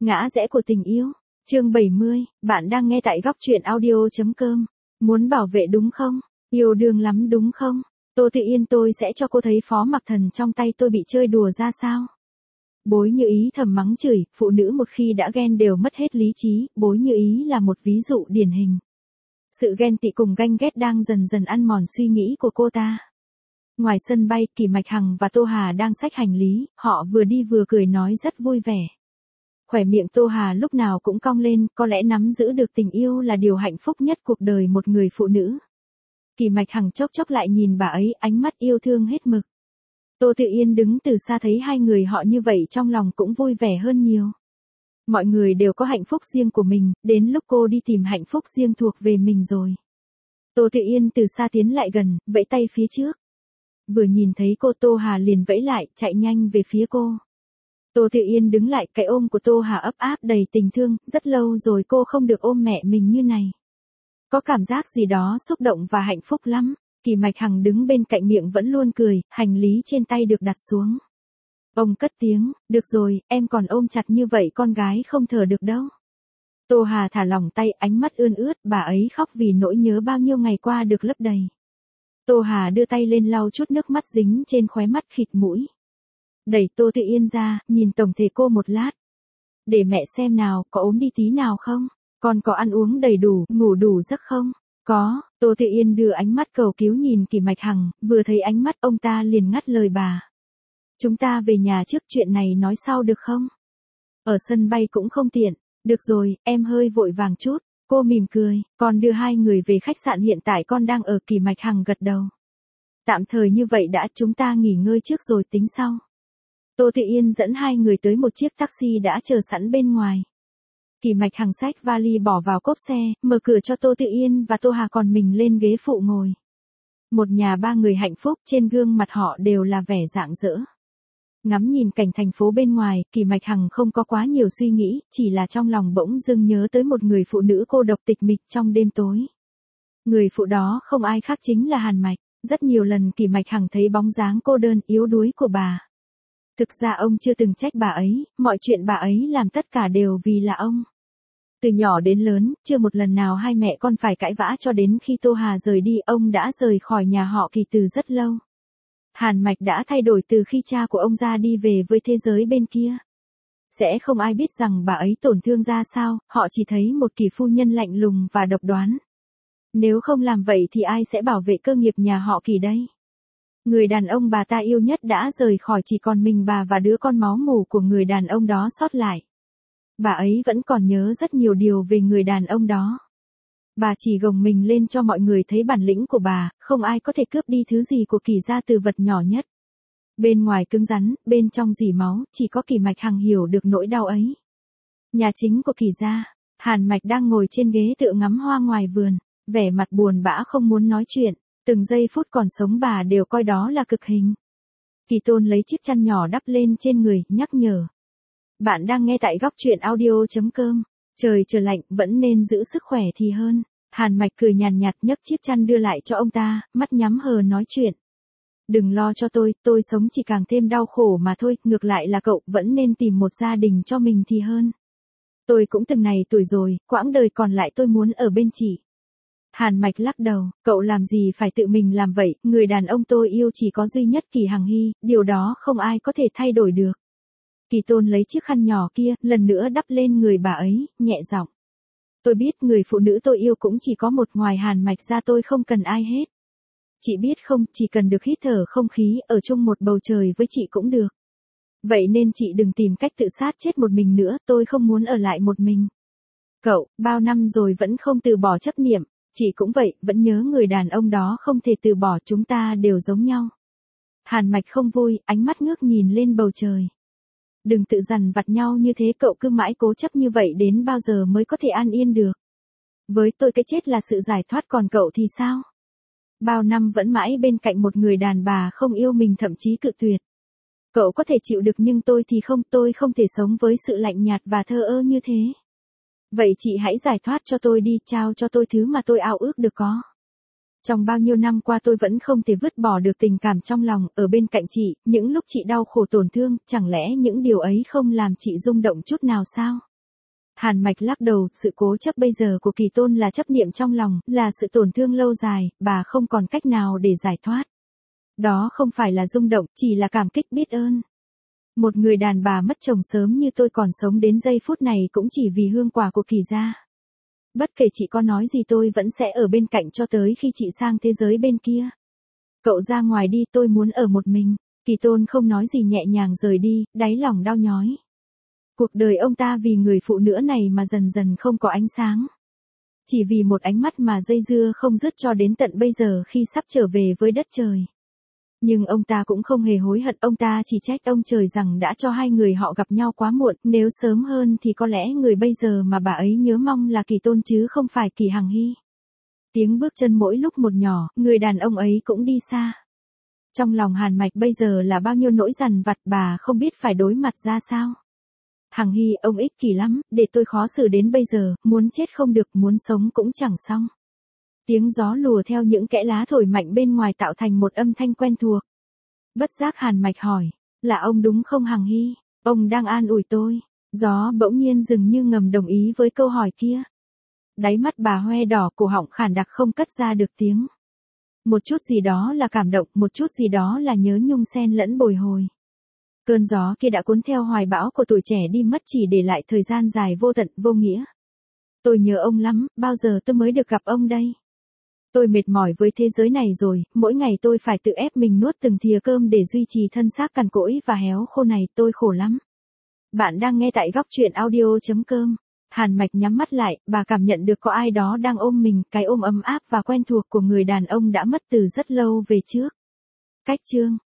Ngã rẽ của tình yêu. Chương 70, bạn đang nghe tại góc truyện audio.com. Muốn bảo vệ đúng không? Yêu đương lắm đúng không? Tô Tự Yên, tôi sẽ cho cô thấy Phó Mặc Thần trong tay tôi bị chơi đùa ra sao. Bối Như Ý thầm mắng chửi, phụ nữ một khi đã ghen đều mất hết lý trí, Bối Như Ý là một ví dụ điển hình. Sự ghen tị cùng ganh ghét đang dần dần ăn mòn suy nghĩ của cô ta. Ngoài sân bay, Kỷ Mạch Hằng và Tô Hà đang xách hành lý, họ vừa đi vừa cười nói rất vui vẻ. Khóe miệng Tô Hà lúc nào cũng cong lên, có lẽ nắm giữ được tình yêu là điều hạnh phúc nhất cuộc đời một người phụ nữ. Kỷ Mạch Hằng chốc chốc lại nhìn bà ấy, ánh mắt yêu thương hết mực. Tô Tự Yên đứng từ xa thấy hai người họ như vậy trong lòng cũng vui vẻ hơn nhiều. Mọi người đều có hạnh phúc riêng của mình, đến lúc cô đi tìm hạnh phúc riêng thuộc về mình rồi. Tô Tự Yên từ xa tiến lại gần, vẫy tay phía trước. Vừa nhìn thấy cô, Tô Hà liền vẫy lại, chạy nhanh về phía cô. Tô Tự Yên đứng lại, cái ôm của Tô Hà ấp áp đầy tình thương, rất lâu rồi cô không được ôm mẹ mình như này. Có cảm giác gì đó xúc động và hạnh phúc lắm. Kỷ Mạch Hằng đứng bên cạnh miệng vẫn luôn cười, hành lý trên tay được đặt xuống. Ông cất tiếng, được rồi, em còn ôm chặt như vậy con gái không thở được đâu. Tô Hà thả lỏng tay, ánh mắt ươn ướt, bà ấy khóc vì nỗi nhớ bao nhiêu ngày qua được lấp đầy. Tô Hà đưa tay lên lau chút nước mắt dính trên khóe mắt khịt mũi. Đẩy Tô Tự Yên ra, nhìn tổng thể cô một lát. Để mẹ xem nào, có ốm đi tí nào không? Con có ăn uống đầy đủ, ngủ đủ giấc không? Có. Tô Tự Yên đưa ánh mắt cầu cứu nhìn Kỷ Mạch Hằng, vừa thấy ánh mắt ông ta liền ngắt lời bà. Chúng ta về nhà trước, chuyện này nói sau được không? Ở sân bay cũng không tiện. Được rồi, em hơi vội vàng chút. Cô mỉm cười, con đưa hai người về khách sạn hiện tại con đang ở. Kỷ Mạch Hằng gật đầu. Tạm thời như vậy đã, chúng ta nghỉ ngơi trước rồi tính sau. Tô Tự Yên dẫn hai người tới một chiếc taxi đã chờ sẵn bên ngoài. Kỷ Mạch Hằng xách vali bỏ vào cốp xe, mở cửa cho Tô Tự Yên và Tô Hà còn mình lên ghế phụ ngồi. Một nhà ba người hạnh phúc, trên gương mặt họ đều là vẻ rạng rỡ. Ngắm nhìn cảnh thành phố bên ngoài, Kỷ Mạch Hằng không có quá nhiều suy nghĩ, chỉ là trong lòng bỗng dưng nhớ tới một người phụ nữ cô độc tịch mịch trong đêm tối. Người phụ đó không ai khác chính là Hàn Mạch. Rất nhiều lần Kỷ Mạch Hằng thấy bóng dáng cô đơn yếu đuối của bà. Thực ra ông chưa từng trách bà ấy, mọi chuyện bà ấy làm tất cả đều vì là ông. Từ nhỏ đến lớn, chưa một lần nào hai mẹ con phải cãi vã, cho đến khi Tô Hà rời đi, ông đã rời khỏi nhà họ Kỷ từ rất lâu. Hàn Mạch đã thay đổi từ khi cha của ông ra đi về với thế giới bên kia. Sẽ không ai biết rằng bà ấy tổn thương ra sao, họ chỉ thấy một Kỷ phu nhân lạnh lùng và độc đoán. Nếu không làm vậy thì ai sẽ bảo vệ cơ nghiệp nhà họ Kỷ đây? Người đàn ông bà ta yêu nhất đã rời khỏi, chỉ còn mình bà và đứa con máu mủ của người đàn ông đó sót lại. Bà ấy vẫn còn nhớ rất nhiều điều về người đàn ông đó. Bà chỉ gồng mình lên cho mọi người thấy bản lĩnh của bà, không ai có thể cướp đi thứ gì của Kỷ gia từ vật nhỏ nhất. Bên ngoài cứng rắn, bên trong rỉ máu, chỉ có Kỷ Mạch Hằng hiểu được nỗi đau ấy. Nhà chính của Kỷ gia, Hàn Mạch đang ngồi trên ghế tựa ngắm hoa ngoài vườn, vẻ mặt buồn bã không muốn nói chuyện. Từng giây phút còn sống bà đều coi đó là cực hình. Kỷ Tôn lấy chiếc chăn nhỏ đắp lên trên người, nhắc nhở. Bạn đang nghe tại góc truyện audio.com. Trời trở lạnh, vẫn nên giữ sức khỏe thì hơn. Hàn Mạch cười nhàn nhạt nhấc chiếc chăn đưa lại cho ông ta, mắt nhắm hờ nói chuyện. Đừng lo cho tôi sống chỉ càng thêm đau khổ mà thôi, ngược lại là cậu vẫn nên tìm một gia đình cho mình thì hơn. Tôi cũng từng này tuổi rồi, quãng đời còn lại tôi muốn ở bên chị. Hàn Mạch lắc đầu, cậu làm gì phải tự mình làm vậy, người đàn ông tôi yêu chỉ có duy nhất Kỷ Hằng Hy, điều đó không ai có thể thay đổi được. Kỷ Tôn lấy chiếc khăn nhỏ kia, lần nữa đắp lên người bà ấy, nhẹ giọng. Tôi biết người phụ nữ tôi yêu cũng chỉ có một, ngoài Hàn Mạch ra tôi không cần ai hết. Chị biết không, chỉ cần được hít thở không khí, ở chung một bầu trời với chị cũng được. Vậy nên chị đừng tìm cách tự sát chết một mình nữa, tôi không muốn ở lại một mình. Cậu, bao năm rồi vẫn không từ bỏ chấp niệm. Chị cũng vậy, vẫn nhớ người đàn ông đó không thể từ bỏ, chúng ta đều giống nhau. Hàn Mạch không vui, ánh mắt ngước nhìn lên bầu trời. Đừng tự dằn vặt nhau như thế, cậu cứ mãi cố chấp như vậy đến bao giờ mới có thể an yên được. Với tôi cái chết là sự giải thoát, còn cậu thì sao? Bao năm vẫn mãi bên cạnh một người đàn bà không yêu mình, thậm chí cự tuyệt. Cậu có thể chịu được nhưng tôi thì không, tôi không thể sống với sự lạnh nhạt và thờ ơ như thế. Vậy chị hãy giải thoát cho tôi đi, trao cho tôi thứ mà tôi ao ước được có. Trong bao nhiêu năm qua tôi vẫn không thể vứt bỏ được tình cảm trong lòng, ở bên cạnh chị, những lúc chị đau khổ tổn thương, chẳng lẽ những điều ấy không làm chị rung động chút nào sao? Hàn Mạch lắc đầu, sự cố chấp bây giờ của Kỳ Tôn là chấp niệm trong lòng, là sự tổn thương lâu dài, bà không còn cách nào để giải thoát. Đó không phải là rung động, chỉ là cảm kích biết ơn. Một người đàn bà mất chồng sớm như tôi còn sống đến giây phút này cũng chỉ vì hương quả của Kỳ gia. Bất kể chị có nói gì tôi vẫn sẽ ở bên cạnh cho tới khi chị sang thế giới bên kia. Cậu ra ngoài đi, tôi muốn ở một mình. Kỳ Tôn không nói gì nhẹ nhàng rời đi, đáy lòng đau nhói. Cuộc đời ông ta vì người phụ nữ này mà dần dần không có ánh sáng. Chỉ vì một ánh mắt mà dây dưa không dứt cho đến tận bây giờ khi sắp trở về với đất trời. Nhưng ông ta cũng không hề hối hận, ông ta chỉ trách ông trời rằng đã cho hai người họ gặp nhau quá muộn, nếu sớm hơn thì có lẽ người bây giờ mà bà ấy nhớ mong là Kỳ Tôn chứ không phải Kỳ Hằng Hy. Tiếng bước chân mỗi lúc một nhỏ, người đàn ông ấy cũng đi xa. Trong lòng Hàn Mạch bây giờ là bao nhiêu nỗi dằn vặt, bà không biết phải đối mặt ra sao. Hằng Hy, ông ích kỷ lắm, để tôi khó xử đến bây giờ, muốn chết không được, muốn sống cũng chẳng xong. Tiếng gió lùa theo những kẽ lá thổi mạnh bên ngoài tạo thành một âm thanh quen thuộc. Bất giác Hàn Mạch hỏi, là ông đúng không Hằng Hy? Ông đang an ủi tôi. Gió bỗng nhiên dừng như ngầm đồng ý với câu hỏi kia. Đáy mắt bà hoe đỏ, cổ họng khản đặc không cất ra được tiếng. Một chút gì đó là cảm động, một chút gì đó là nhớ nhung xen lẫn bồi hồi. Cơn gió kia đã cuốn theo hoài bão của tuổi trẻ đi mất, chỉ để lại thời gian dài vô tận, vô nghĩa. Tôi nhớ ông lắm, bao giờ tôi mới được gặp ông đây? Tôi mệt mỏi với thế giới này rồi, mỗi ngày tôi phải tự ép mình nuốt từng thìa cơm để duy trì thân xác cằn cỗi và héo khô này, tôi khổ lắm. Bạn đang nghe tại góc truyện audio.com. Hàn Mạch nhắm mắt lại, bà cảm nhận được có ai đó đang ôm mình, cái ôm ấm áp và quen thuộc của người đàn ông đã mất từ rất lâu về trước. Cách chương